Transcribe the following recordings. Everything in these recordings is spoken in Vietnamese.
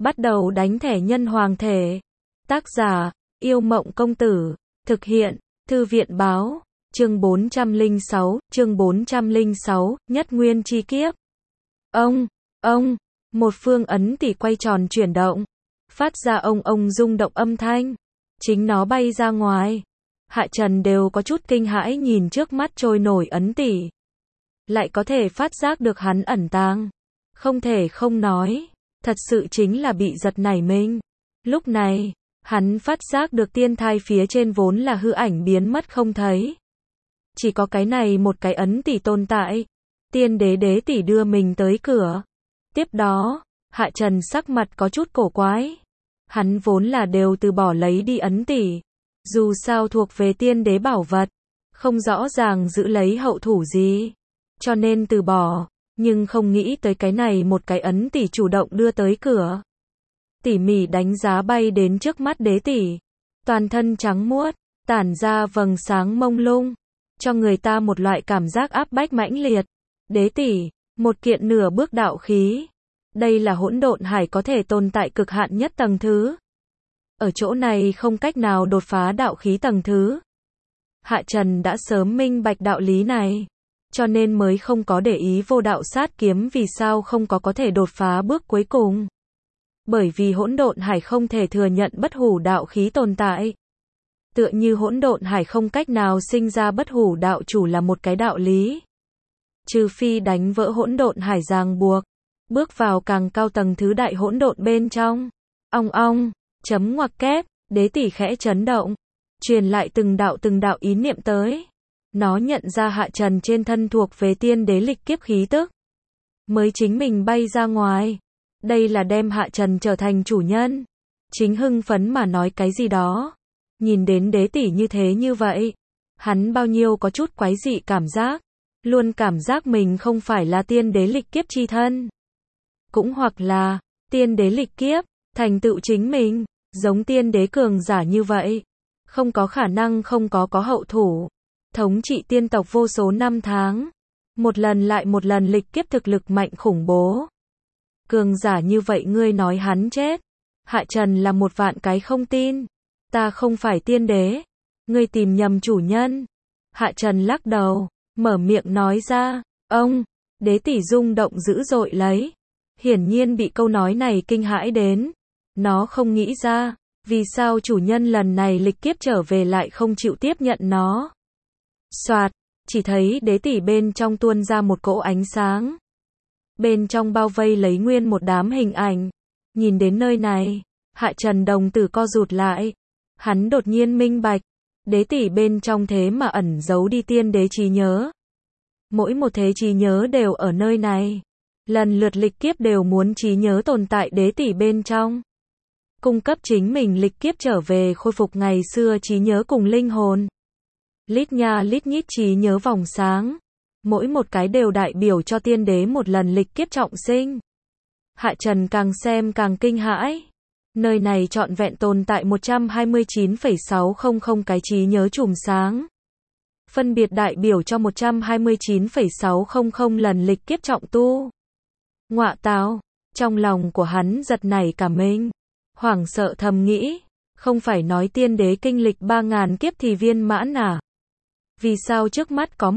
Bắt đầu đánh thẻ nhân hoàng thể. Tác giả, Yêu Mộng Công Tử. Thực hiện, Thư viện Báo. Chương 406, Nhất Nguyên Chi Kiếp. Ông, một phương ấn tỷ quay tròn chuyển động. Phát ra ông rung động âm thanh. Chính nó bay ra ngoài. Hạ Trần đều có chút kinh hãi nhìn trước mắt trôi nổi ấn tỷ. Lại có thể phát giác được hắn ẩn tàng. Không thể không nói. Thật sự chính là bị giật nảy mình. Lúc này, hắn phát giác được tiên thai phía trên vốn là hư ảnh biến mất không thấy. Chỉ có cái này một cái ấn tỷ tồn tại. Tiên đế tỷ đưa mình tới cửa. Tiếp đó, Hạ Trần sắc mặt có chút cổ quái. Hắn vốn là đều từ bỏ lấy đi ấn tỷ. Dù sao thuộc về tiên đế bảo vật. Không rõ ràng giữ lấy hậu thủ gì. Cho nên từ bỏ. Nhưng không nghĩ tới cái này một cái ấn tỷ chủ động đưa tới cửa. Tỉ mỉ đánh giá bay đến trước mắt đế tỷ. Toàn thân trắng muốt, tản ra vầng sáng mông lung. Cho người ta một loại cảm giác áp bách mãnh liệt. Đế tỷ, một kiện nửa bước đạo khí. Đây là hỗn độn hải có thể tồn tại cực hạn nhất tầng thứ. Ở chỗ này không cách nào đột phá đạo khí tầng thứ. Hạ Trần đã sớm minh bạch đạo lý này. Cho nên mới không có để ý vô đạo sát kiếm vì sao không có thể đột phá bước cuối cùng. Bởi vì hỗn độn hải không thể thừa nhận bất hủ đạo khí tồn tại. Tựa như hỗn độn hải không cách nào sinh ra bất hủ đạo chủ là một cái đạo lý. Trừ phi đánh vỡ hỗn độn hải ràng buộc, bước vào càng cao tầng thứ đại hỗn độn bên trong. Chấm ngoặc kép, đế tỷ khẽ chấn động, truyền lại từng đạo ý niệm tới. Nó nhận ra Hạ Trần trên thân thuộc về tiên đế lịch kiếp khí tức. Mới chính mình bay ra ngoài. Đây là đem Hạ Trần trở thành chủ nhân. Chính hưng phấn mà nói cái gì đó. Nhìn đến đế tỷ như thế như vậy. Hắn bao nhiêu có chút quái dị cảm giác. Luôn cảm giác mình không phải là tiên đế lịch kiếp chi thân. Cũng hoặc là, tiên đế lịch kiếp, thành tựu chính mình, giống tiên đế cường giả như vậy. Không có khả năng không có hậu thủ. Thống trị tiên tộc vô số năm tháng. Một lần lại một lần lịch kiếp thực lực mạnh khủng bố. Cường giả như vậy ngươi nói hắn chết. Hạ Trần là một vạn cái không tin. Ta không phải tiên đế. Ngươi tìm nhầm chủ nhân. Hạ Trần lắc đầu, mở miệng nói ra. Đế tỷ rung động dữ dội lấy. Hiển nhiên bị câu nói này kinh hãi đến. Nó không nghĩ ra, vì sao chủ nhân lần này lịch kiếp trở về lại không chịu tiếp nhận nó. Soạt, chỉ thấy đế tỷ bên trong tuôn ra một cỗ ánh sáng. Bên trong bao vây lấy nguyên một đám hình ảnh. Nhìn đến nơi này, Hạ Trần đồng tử co rụt lại. Hắn đột nhiên minh bạch, đế tỷ bên trong thế mà ẩn giấu đi tiên đế trí nhớ. Mỗi một thế trí nhớ đều ở nơi này. Lần lượt lịch kiếp đều muốn trí nhớ tồn tại đế tỷ bên trong. Cung cấp chính mình lịch kiếp trở về khôi phục ngày xưa trí nhớ cùng linh hồn. Lít nha lít nhít trí nhớ vòng sáng. Mỗi một cái đều đại biểu cho tiên đế một lần lịch kiếp trọng sinh. Hạ Trần càng xem càng kinh hãi. Nơi này trọn vẹn tồn tại 129,600 cái trí nhớ chùm sáng. Phân biệt đại biểu cho 129,600 lần lịch kiếp trọng tu. Ngọa tào, trong lòng của hắn giật nảy cả mình. Hoảng sợ thầm nghĩ, không phải nói tiên đế kinh lịch 3000 kiếp thì viên mãn à? Vì sao trước mắt có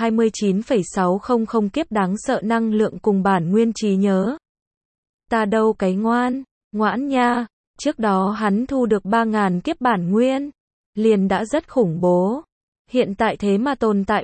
129,600 kiếp đáng sợ năng lượng cùng bản nguyên trí nhớ? Ta đâu cái ngoãn nha, trước đó hắn thu được 3000 kiếp bản nguyên, liền đã rất khủng bố. Hiện tại thế mà tồn tại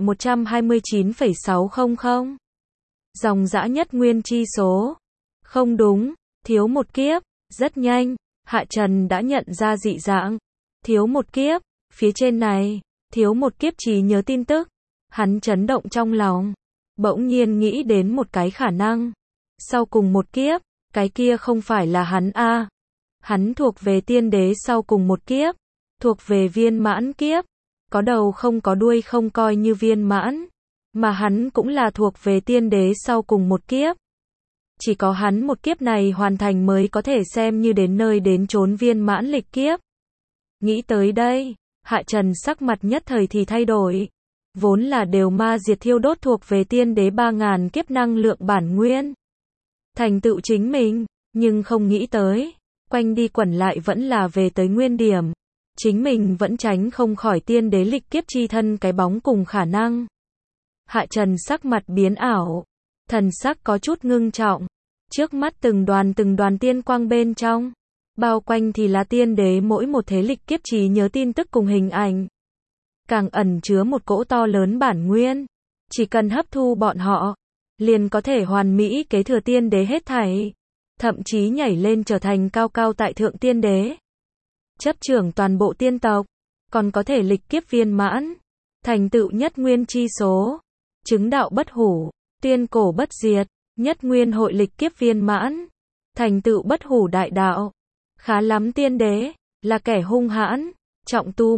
129,600. Dòng dã nhất nguyên chi số. Không đúng, thiếu một kiếp. Rất nhanh, Hạ Trần đã nhận ra dị dạng. Thiếu một kiếp, phía trên này, thiếu một kiếp trí nhớ tin tức. Hắn chấn động trong lòng. Bỗng nhiên nghĩ đến một cái khả năng. Sau cùng một kiếp, cái kia không phải là hắn a. Hắn thuộc về tiên đế sau cùng một kiếp. Thuộc về viên mãn kiếp. Có đầu không có đuôi không coi như viên mãn. Mà hắn cũng là thuộc về tiên đế sau cùng một kiếp. Chỉ có hắn một kiếp này hoàn thành mới có thể xem như đến nơi đến chốn viên mãn lịch kiếp. Nghĩ tới đây, Hạ Trần sắc mặt nhất thời thì thay đổi. Vốn là đều ma diệt thiêu đốt thuộc về tiên đế 3000 kiếp năng lượng bản nguyên. Thành tựu chính mình, Nhưng không nghĩ tới, quanh đi quẩn lại vẫn là về tới nguyên điểm. Chính mình vẫn tránh không khỏi tiên đế lịch kiếp chi thân cái bóng cùng khả năng. Hạ Trần sắc mặt biến ảo, thần sắc có chút ngưng trọng. Trước mắt từng đoàn tiên quang bên trong, bao quanh thì là tiên đế mỗi một thế lịch kiếp trí nhớ tin tức cùng hình ảnh. Càng ẩn chứa một cỗ to lớn bản nguyên. Chỉ cần hấp thu bọn họ, liền có thể hoàn mỹ kế thừa tiên đế hết thảy. Thậm chí nhảy lên trở thành cao cao tại thượng tiên đế. Chấp trưởng toàn bộ tiên tộc, còn có thể lịch kiếp viên mãn, thành tựu nhất nguyên chi số, chứng đạo bất hủ, tiên cổ bất diệt, nhất nguyên hội lịch kiếp viên mãn, thành tựu bất hủ đại đạo. Khá lắm tiên đế, là kẻ hung hãn, trọng tu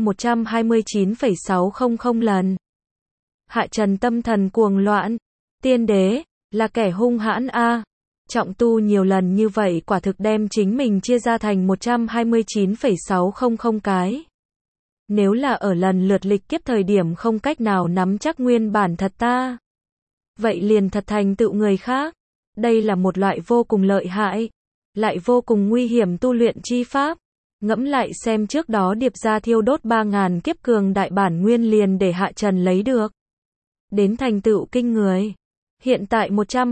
129,600 lần. Hạ Trần tâm thần cuồng loạn, tiên đế, là kẻ hung hãn a. Trọng tu nhiều lần như vậy quả thực đem chính mình chia ra thành 129,600 cái. Nếu là ở lần lượt lịch kiếp thời điểm không cách nào nắm chắc nguyên bản thật ta, vậy liền thật thành tựu người khác. Đây là một loại vô cùng lợi hại, lại vô cùng nguy hiểm tu luyện chi pháp. Ngẫm lại xem trước đó điệp ra thiêu đốt 3.000 kiếp cường đại bản nguyên liền để Hạ Trần lấy được. Đến thành tựu kinh người. Hiện tại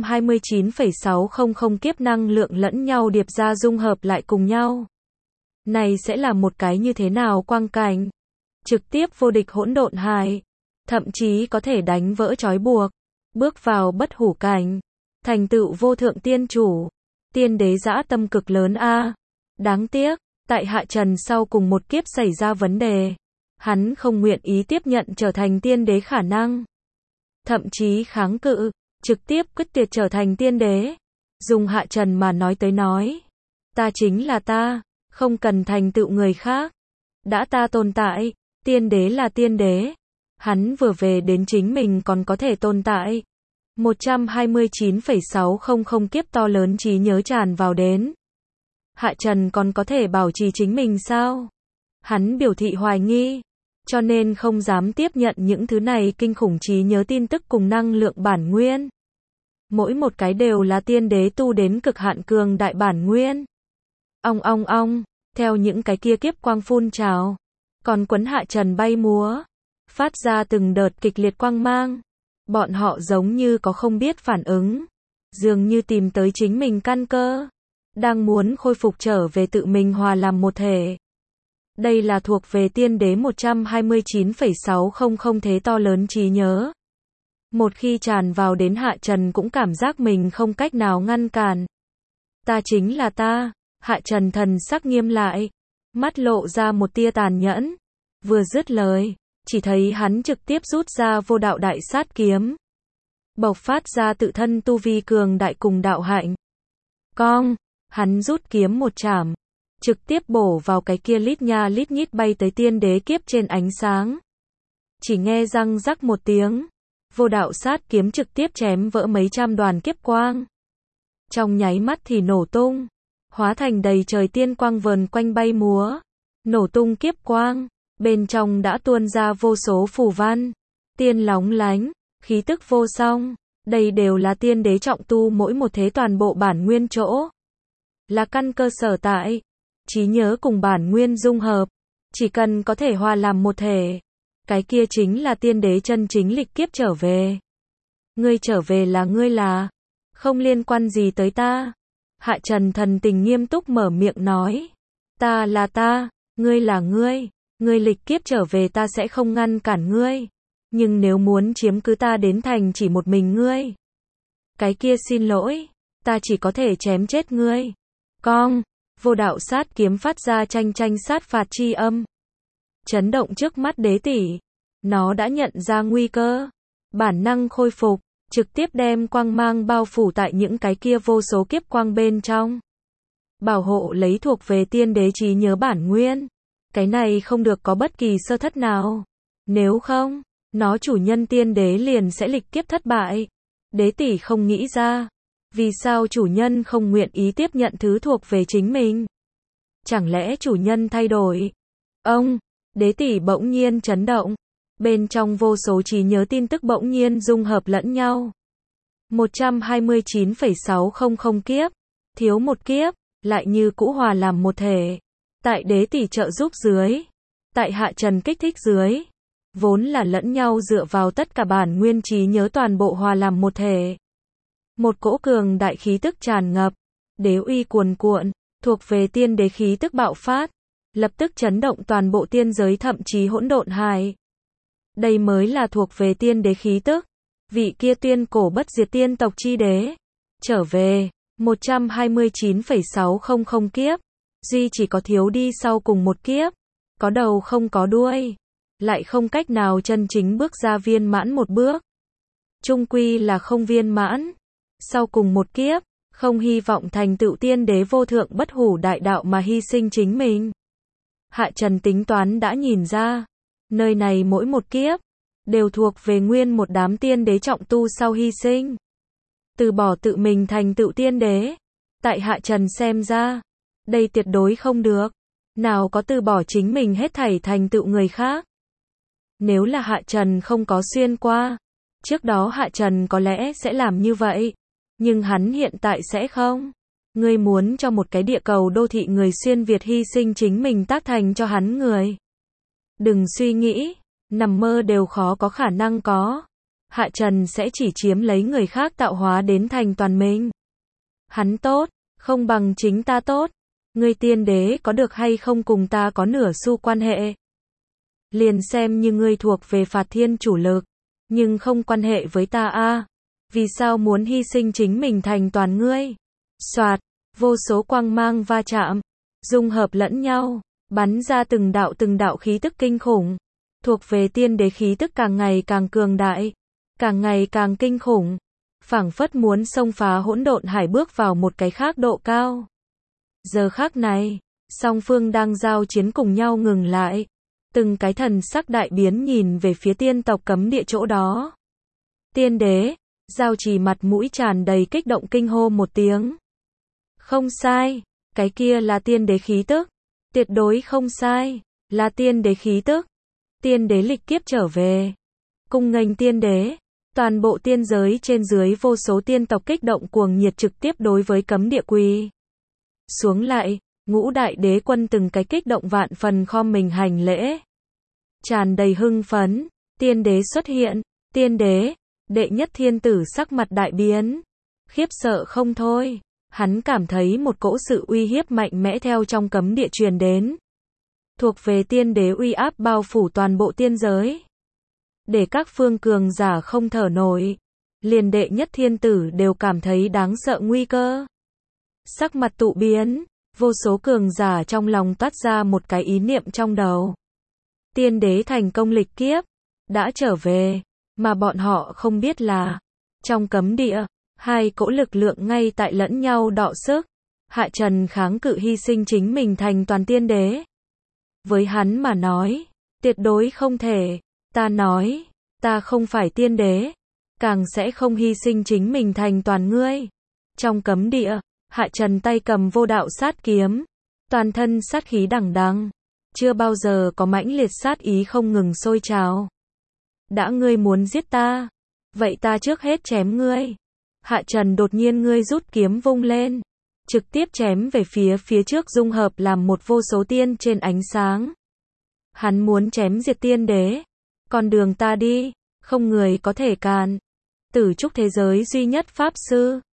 129,600 kiếp năng lượng lẫn nhau điệp ra dung hợp lại cùng nhau. Này sẽ là một cái như thế nào quang cảnh? Trực tiếp vô địch hỗn độn hải. Thậm chí có thể đánh vỡ trói buộc. Bước vào bất hủ cảnh. Thành tựu vô thượng tiên chủ. Tiên đế dã tâm cực lớn a. Đáng tiếc, tại Hạ Trần sau cùng một kiếp xảy ra vấn đề. Hắn không nguyện ý tiếp nhận trở thành tiên đế khả năng. Thậm chí kháng cự, trực tiếp quyết tuyệt trở thành tiên đế. Dùng Hạ Trần mà nói tới nói. Ta chính là ta, không cần thành tựu người khác. Đã ta tồn tại, tiên đế là tiên đế. Hắn vừa về đến chính mình còn có thể tồn tại. 129,600 kiếp to lớn trí nhớ tràn vào đến. Hạ Trần còn có thể bảo trì chính mình sao? Hắn biểu thị hoài nghi, cho nên không dám tiếp nhận những thứ này kinh khủng trí nhớ tin tức cùng năng lượng bản nguyên. Mỗi một cái đều là tiên đế tu đến cực hạn cường đại bản nguyên. Ong, theo những cái kia kiếp quang phun trào, còn quấn Hạ Trần bay múa, phát ra từng đợt kịch liệt quang mang. Bọn họ giống như có không biết phản ứng, dường như tìm tới chính mình căn cơ, đang muốn khôi phục trở về tự mình hòa làm một thể. Đây là thuộc về tiên đế 129,600 thế to lớn trí nhớ. Một khi tràn vào đến Hạ Trần cũng cảm giác mình không cách nào ngăn cản. Ta chính là ta. Hạ Trần thần sắc nghiêm lại, mắt lộ ra một tia tàn nhẫn. Vừa dứt lời, chỉ thấy hắn trực tiếp rút ra vô đạo đại sát kiếm, bộc phát ra tự thân tu vi cường đại cùng đạo hạnh. Cong, hắn rút kiếm một chảm, trực tiếp bổ vào cái kia lít nha lít nhít bay tới tiên đế kiếp trên ánh sáng. Chỉ nghe răng rắc một tiếng, vô đạo sát kiếm trực tiếp chém vỡ mấy trăm đoàn kiếp quang. Trong nháy mắt thì nổ tung, hóa thành đầy trời tiên quang vờn quanh bay múa. Nổ tung kiếp quang, bên trong đã tuôn ra vô số phù văn, tiên lóng lánh, khí tức vô song. Đây đều là tiên đế trọng tu mỗi một thế toàn bộ bản nguyên chỗ. Là căn cơ sở tại, trí nhớ cùng bản nguyên dung hợp, chỉ cần có thể hòa làm một thể. Cái kia chính là tiên đế chân chính lịch kiếp trở về. Ngươi trở về là ngươi là, không liên quan gì tới ta. Hạ Trần thần tình nghiêm túc mở miệng nói. Ta là ta, ngươi là ngươi. Ngươi lịch kiếp trở về ta sẽ không ngăn cản ngươi. Nhưng nếu muốn chiếm cứ ta đến thành chỉ một mình ngươi, cái kia xin lỗi, ta chỉ có thể chém chết ngươi. Cong, vô đạo sát kiếm phát ra tranh sát phạt chi âm. Chấn động trước mắt đế tỷ. Nó đã nhận ra nguy cơ. Bản năng khôi phục, trực tiếp đem quang mang bao phủ tại những cái kia vô số kiếp quang bên trong. Bảo hộ lấy thuộc về tiên đế trí nhớ bản nguyên. Cái này không được có bất kỳ sơ thất nào. Nếu không, nó chủ nhân tiên đế liền sẽ lịch kiếp thất bại. Đế tỷ không nghĩ ra, vì sao chủ nhân không nguyện ý tiếp nhận thứ thuộc về chính mình. Chẳng lẽ chủ nhân thay đổi? Đế tỷ bỗng nhiên chấn động. Bên trong vô số trí nhớ tin tức bỗng nhiên dung hợp lẫn nhau. 129,600 kiếp. thiếu một kiếp, lại như cũ hòa làm một thể. Tại đế tỷ trợ giúp dưới, tại hạ trần kích thích dưới, vốn là lẫn nhau dựa vào tất cả bản nguyên trí nhớ toàn bộ hòa làm một thể. Một cỗ cường đại khí tức tràn ngập, đế uy cuồn cuộn, thuộc về tiên đế khí tức bạo phát, lập tức chấn động toàn bộ tiên giới thậm chí hỗn độn hải. Đây mới là thuộc về tiên đế khí tức, vị kia tuyên cổ bất diệt tiên tộc chi đế. Trở về, 129,600 kiếp, duy chỉ có thiếu đi sau cùng một kiếp, có đầu không có đuôi, lại không cách nào chân chính bước ra viên mãn một bước. Chung quy là không viên mãn, sau cùng một kiếp, không hy vọng thành tựu tiên đế vô thượng bất hủ đại đạo mà hy sinh chính mình. Hạ Trần tính toán đã nhìn ra, nơi này mỗi một kiếp, đều thuộc về nguyên một đám tiên đế trọng tu sau hy sinh. Từ bỏ tự mình thành tựu tiên đế. Tại Hạ Trần xem ra, đây tuyệt đối không được. Nào có từ bỏ chính mình hết thảy thành tựu người khác. Nếu là Hạ Trần không có xuyên qua, trước đó Hạ Trần có lẽ sẽ làm như vậy. Nhưng hắn hiện tại sẽ không. Ngươi muốn cho một cái địa cầu đô thị người xuyên Việt hy sinh chính mình tác thành cho hắn người. Đừng suy nghĩ, nằm mơ đều khó có khả năng có. Hạ Trần sẽ chỉ chiếm lấy người khác tạo hóa đến thành toàn mình. Hắn tốt, không bằng chính ta tốt. Ngươi tiên đế có được hay không cùng ta có nửa xu quan hệ. Liền xem như ngươi thuộc về phạt thiên chủ lực, nhưng không quan hệ với ta a. Vì sao muốn hy sinh chính mình thành toàn ngươi? Soạt, vô số quang mang va chạm, dung hợp lẫn nhau, bắn ra từng đạo khí tức kinh khủng. Thuộc về tiên đế khí tức càng ngày càng cường đại, càng ngày càng kinh khủng, phảng phất muốn xông phá hỗn độn hải bước vào một cái khác độ cao. Giờ khắc này, song phương đang giao chiến cùng nhau ngừng lại, từng cái thần sắc đại biến nhìn về phía tiên tộc cấm địa chỗ đó. Tiên đế, Giao Trì mặt mũi tràn đầy kích động kinh hô một tiếng. Không sai, cái kia là tiên đế khí tức, tuyệt đối không sai, là tiên đế khí tức. Tiên đế lịch kiếp trở về, cung nghênh tiên đế. Toàn bộ tiên giới trên dưới vô số tiên tộc kích động cuồng nhiệt trực tiếp đối với cấm địa quỳ xuống lại, ngũ đại đế quân từng cái kích động vạn phần khom mình hành lễ. Tràn đầy hưng phấn, tiên đế xuất hiện, tiên đế, đệ nhất thiên tử sắc mặt đại biến, khiếp sợ không thôi, hắn cảm thấy một cỗ sự uy hiếp mạnh mẽ theo trong cấm địa truyền đến. Thuộc về tiên đế uy áp bao phủ toàn bộ tiên giới. Để các phương cường giả không thở nổi, liền đệ nhất thiên tử đều cảm thấy đáng sợ nguy cơ. Sắc mặt tụ biến, vô số cường giả trong lòng toát ra một cái ý niệm trong đầu. Tiên đế thành công lịch kiếp, đã trở về, mà bọn họ không biết là, trong cấm địa, hai cỗ lực lượng ngay tại lẫn nhau đọ sức. Hạ Trần kháng cự hy sinh chính mình thành toàn tiên đế. Với hắn mà nói, tuyệt đối không thể. Ta nói, ta không phải tiên đế, càng sẽ không hy sinh chính mình thành toàn ngươi. Trong cấm địa, Hạ Trần tay cầm vô đạo sát kiếm, toàn thân sát khí đằng đằng, chưa bao giờ có mãnh liệt sát ý không ngừng sôi trào. Đã ngươi muốn giết ta, vậy ta trước hết chém ngươi. Hạ Trần đột nhiên ngươi rút kiếm vung lên, trực tiếp chém về phía trước dung hợp làm một vô số tiên trên ánh sáng. Hắn muốn chém diệt tiên đế. Con đường ta đi, không người có thể cản. Tử trúc thế giới duy nhất pháp sư.